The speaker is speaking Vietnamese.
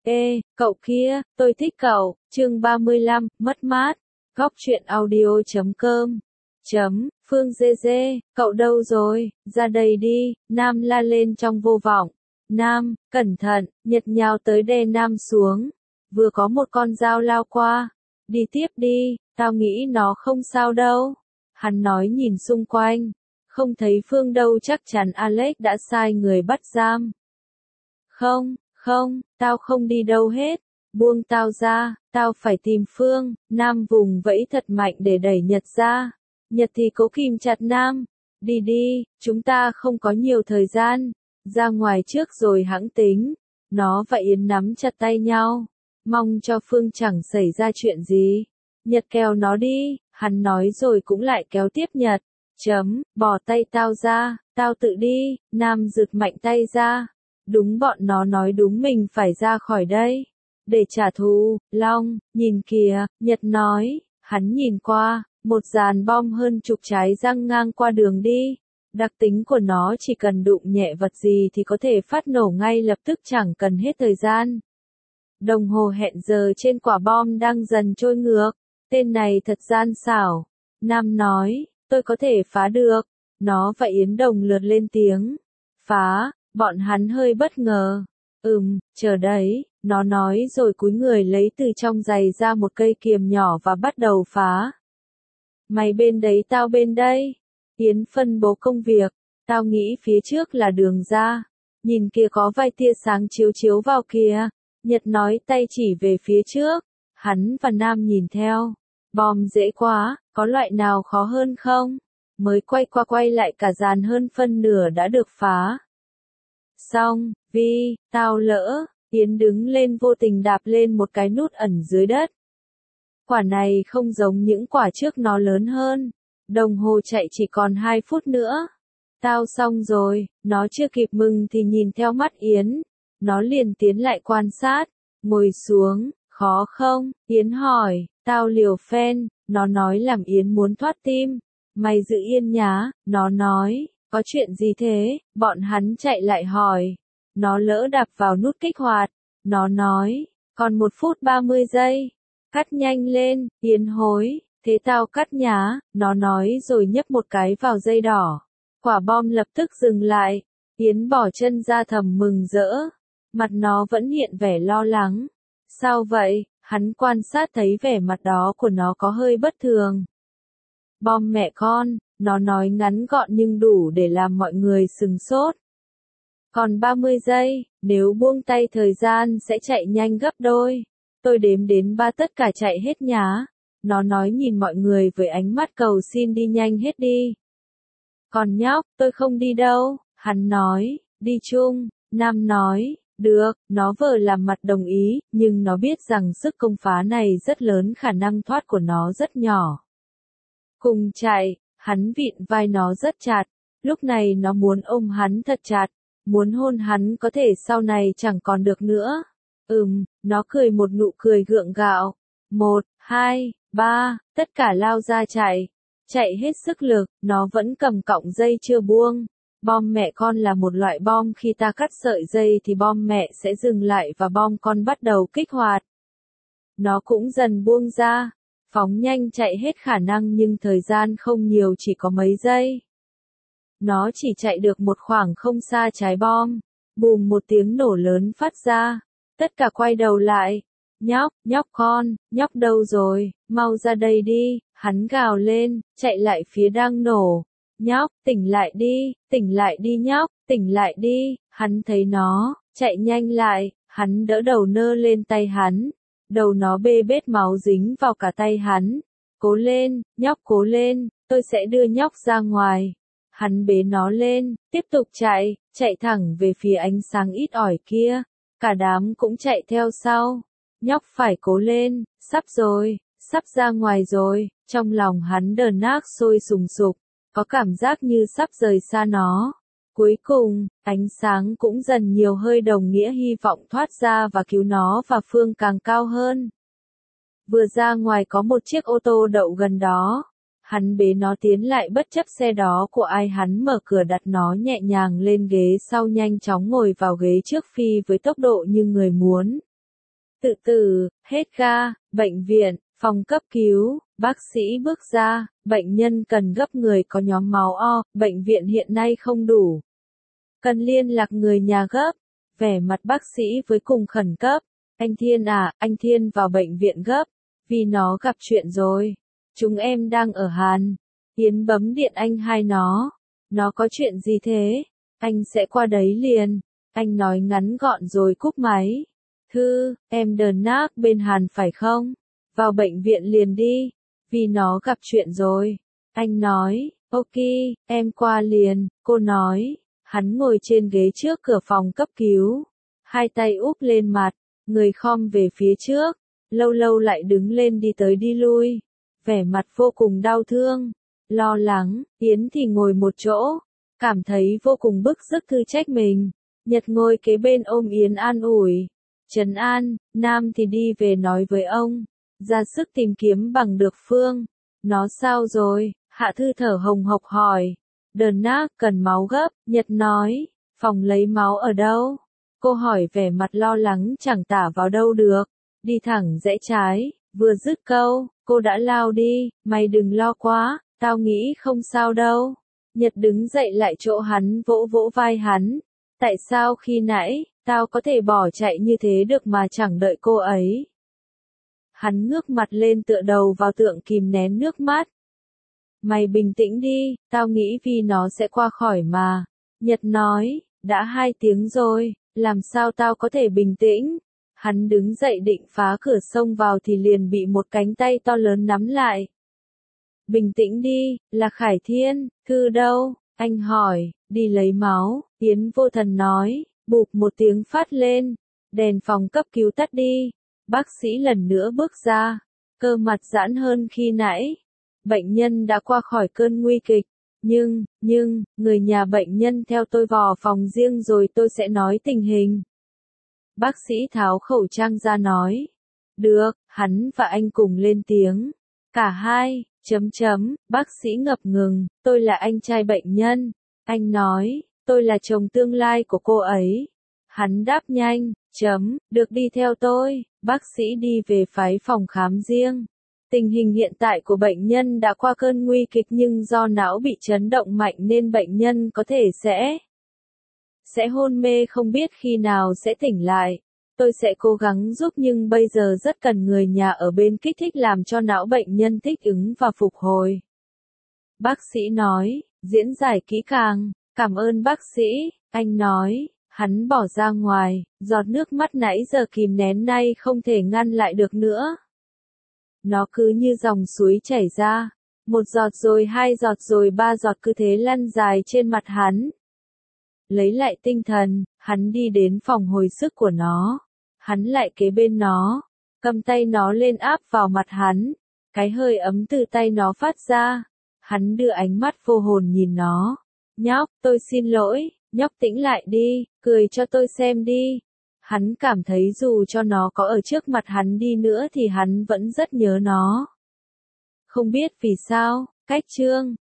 Ê, cậu kia, tôi thích cậu, chương 35, mất mát, góc truyện audio.com. Phương Dê Dê, cậu đâu rồi, ra đây đi, Nam la lên trong vô vọng. Nam, cẩn thận, Nhật nhào tới đè Nam xuống. Vừa có một con dao lao qua. Đi tiếp đi, tao nghĩ nó không sao đâu. Hắn nói nhìn xung quanh. Không thấy Phương đâu, chắc chắn Alex đã sai người bắt giam. Không, tao không đi đâu hết. Buông tao ra, tao phải tìm Phương. Nam vùng vẫy thật mạnh để đẩy Nhật ra. Nhật thì cố kìm chặt Nam. Đi đi, chúng ta không có nhiều thời gian. Ra ngoài trước rồi hẵng tính. Nó và Yến nắm chặt tay nhau. Mong cho Phương chẳng xảy ra chuyện gì. Nhật kéo nó đi, hắn nói rồi cũng lại kéo tiếp Nhật. Bỏ tay tao ra, tao tự đi. Nam giật mạnh tay ra. Đúng, bọn nó nói đúng, mình phải ra khỏi đây. Để trả thù, Long, nhìn kìa, Nhật nói. Hắn nhìn qua, một dàn bom hơn chục trái giăng ngang qua đường đi. Đặc tính của nó chỉ cần đụng nhẹ vật gì thì có thể phát nổ ngay lập tức, chẳng cần hết thời gian. Đồng hồ hẹn giờ trên quả bom đang dần trôi ngược. Tên này thật gian xảo. Nam nói, tôi có thể phá được. Nó và Yến đồng lượt lên tiếng. Phá, bọn hắn hơi bất ngờ. Chờ đấy, nó nói rồi cúi người lấy từ trong giày ra một cây kiềm nhỏ và bắt đầu phá. Mày bên đấy, tao bên đây. Yến phân bố công việc. Tao nghĩ phía trước là đường ra. Nhìn kia có vài tia sáng chiếu chiếu vào kìa. Nhật nói, tay chỉ về phía trước. Hắn và Nam nhìn theo. Bom dễ quá, có loại nào khó hơn không? Mới quay qua quay lại cả dàn hơn phân nửa đã được phá. Xong, Vi, tao lỡ. Yến đứng lên vô tình đạp lên một cái nút ẩn dưới đất. Quả này không giống những quả trước, nó lớn hơn. Đồng hồ chạy chỉ còn 2 phút nữa. Tao xong rồi, nó chưa kịp mừng thì nhìn theo mắt Yến. Nó liền tiến lại quan sát. Ngồi xuống, khó không? Yến hỏi, tao liều phen. Nó nói làm Yến muốn thoát tim. Mày giữ yên nhá, nó nói. Có chuyện gì thế? Bọn hắn chạy lại hỏi. Nó lỡ đạp vào nút kích hoạt. Nó nói, còn 1 phút 30 giây. Cắt nhanh lên, Yến hối. Thế tao cắt nhá, nó nói rồi nhấp một cái vào dây đỏ. Quả bom lập tức dừng lại. Yến bỏ chân ra thầm mừng rỡ. Mặt nó vẫn hiện vẻ lo lắng. Sao vậy? Hắn quan sát thấy vẻ mặt đó của nó có hơi bất thường. Bom mẹ con, nó nói ngắn gọn nhưng đủ để làm mọi người sửng sốt. Còn 30 giây, nếu buông tay thời gian sẽ chạy nhanh gấp đôi. Tôi đếm đến 3 tất cả chạy hết nhá. Nó nói nhìn mọi người với ánh mắt cầu xin đi nhanh hết đi. Còn nhóc, tôi không đi đâu. Hắn nói, đi chung. Nam nói, được, nó vờ làm mặt đồng ý, nhưng nó biết rằng sức công phá này rất lớn, khả năng thoát của nó rất nhỏ. Cùng chạy, hắn vịn vai nó rất chặt. Lúc này nó muốn ôm hắn thật chặt. Muốn hôn hắn, có thể sau này chẳng còn được nữa. Nó cười một nụ cười gượng gạo. 1, 2, 3, tất cả lao ra chạy. Chạy hết sức lực, nó vẫn cầm cọng dây chưa buông. Bom mẹ con là một loại bom, khi ta cắt sợi dây thì bom mẹ sẽ dừng lại và bom con bắt đầu kích hoạt. Nó cũng dần buông ra. Phóng nhanh chạy hết khả năng nhưng thời gian không nhiều, chỉ có mấy giây. Nó chỉ chạy được một khoảng không xa trái bom. Bùm, một tiếng nổ lớn phát ra. Tất cả quay đầu lại. Nhóc con, nhóc đâu rồi, mau ra đây đi, hắn gào lên, chạy lại phía đang nổ. Nhóc, tỉnh lại đi nhóc, tỉnh lại đi, hắn thấy nó, chạy nhanh lại, hắn đỡ đầu nơ lên tay hắn. Đầu nó bê bết máu dính vào cả tay hắn. Cố lên, nhóc cố lên, tôi sẽ đưa nhóc ra ngoài. Hắn bế nó lên, tiếp tục chạy, chạy thẳng về phía ánh sáng ít ỏi kia. Cả đám cũng chạy theo sau. Nhóc phải cố lên, sắp rồi, sắp ra ngoài rồi. Trong lòng hắn đờn nác sôi sùng sục, có cảm giác như sắp rời xa nó. Cuối cùng, ánh sáng cũng dần nhiều hơi, đồng nghĩa hy vọng thoát ra và cứu nó và Phương càng cao hơn. Vừa ra ngoài có một chiếc ô tô đậu gần đó. Hắn bế nó tiến lại bất chấp xe đó của ai, hắn mở cửa đặt nó nhẹ nhàng lên ghế sau, nhanh chóng ngồi vào ghế trước, phi với tốc độ như người muốn. Tự tử, hết ga, bệnh viện, phòng cấp cứu, bác sĩ bước ra, bệnh nhân cần gấp người có nhóm máu O, bệnh viện hiện nay không đủ. Cần liên lạc người nhà gấp, vẻ mặt bác sĩ với cùng khẩn cấp. Anh Thiên à, anh Thiên vào bệnh viện gấp, vì nó gặp chuyện rồi. Chúng em đang ở Hàn. Yến bấm điện anh hai nó. Nó có chuyện gì thế? Anh sẽ qua đấy liền. Anh nói ngắn gọn rồi cúp máy. Thư, em đờn nác bên Hàn phải không? Vào bệnh viện liền đi, vì nó gặp chuyện rồi. Anh nói, ok, em qua liền, cô nói. Hắn ngồi trên ghế trước cửa phòng cấp cứu. Hai tay úp lên mặt, người khom về phía trước. Lâu lâu lại đứng lên đi tới đi lui. Vẻ mặt vô cùng đau thương, lo lắng. Yến thì ngồi một chỗ, cảm thấy vô cùng bức rứt Thư trách mình. Nhật ngồi kế bên ôm Yến an ủi. Trấn an, Nam thì đi về nói với ông. Ra sức tìm kiếm bằng được Phương. Nó sao rồi? Hạ Thư thở hồng hộc hỏi. Đờn nác cần máu gấp, Nhật nói. Phòng lấy máu ở đâu? Cô hỏi vẻ mặt lo lắng chẳng tả vào đâu được. Đi thẳng rẽ trái, vừa dứt câu, cô đã lao đi. Mày đừng lo quá, tao nghĩ không sao đâu. Nhật đứng dậy lại chỗ hắn vỗ vỗ vai hắn. Tại sao khi nãy, tao có thể bỏ chạy như thế được mà chẳng đợi cô ấy? Hắn ngước mặt lên tựa đầu vào tượng kìm nén nước mắt. Mày bình tĩnh đi, tao nghĩ vì nó sẽ qua khỏi mà. Nhật nói, đã 2 tiếng rồi, làm sao tao có thể bình tĩnh? Hắn đứng dậy định phá cửa xông vào thì liền bị một cánh tay to lớn nắm lại. Bình tĩnh đi, là Khải Thiên, Thư đâu? Anh hỏi, đi lấy máu, Yến vô thần nói, bụp một tiếng phát lên, đèn phòng cấp cứu tắt đi, bác sĩ lần nữa bước ra, cơ mặt giãn hơn khi nãy, bệnh nhân đã qua khỏi cơn nguy kịch, nhưng, người nhà bệnh nhân theo tôi vào phòng riêng rồi tôi sẽ nói tình hình. Bác sĩ tháo khẩu trang ra nói, được, hắn và anh cùng lên tiếng, cả hai. Bác sĩ ngập ngừng, tôi là anh trai bệnh nhân. Anh nói, tôi là chồng tương lai của cô ấy. Hắn đáp nhanh, được đi theo tôi. Bác sĩ đi về phái phòng khám riêng. Tình hình hiện tại của bệnh nhân đã qua cơn nguy kịch nhưng do não bị chấn động mạnh nên bệnh nhân có thể sẽ hôn mê không biết khi nào sẽ tỉnh lại. Tôi sẽ cố gắng giúp nhưng bây giờ rất cần người nhà ở bên kích thích làm cho não bệnh nhân thích ứng và phục hồi. Bác sĩ nói, diễn giải kỹ càng, cảm ơn bác sĩ, anh nói, hắn bỏ ra ngoài, giọt nước mắt nãy giờ kìm nén nay không thể ngăn lại được nữa. Nó cứ như dòng suối chảy ra, 1 giọt rồi 2 giọt rồi 3 giọt cứ thế lăn dài trên mặt hắn. Lấy lại tinh thần, hắn đi đến phòng hồi sức của nó. Hắn lại kế bên nó, cầm tay nó lên áp vào mặt hắn, cái hơi ấm từ tay nó phát ra. Hắn đưa ánh mắt vô hồn nhìn nó. Nhóc, tôi xin lỗi, nhóc tĩnh lại đi, cười cho tôi xem đi. Hắn cảm thấy dù cho nó có ở trước mặt hắn đi nữa thì hắn vẫn rất nhớ nó. Không biết vì sao, cách chương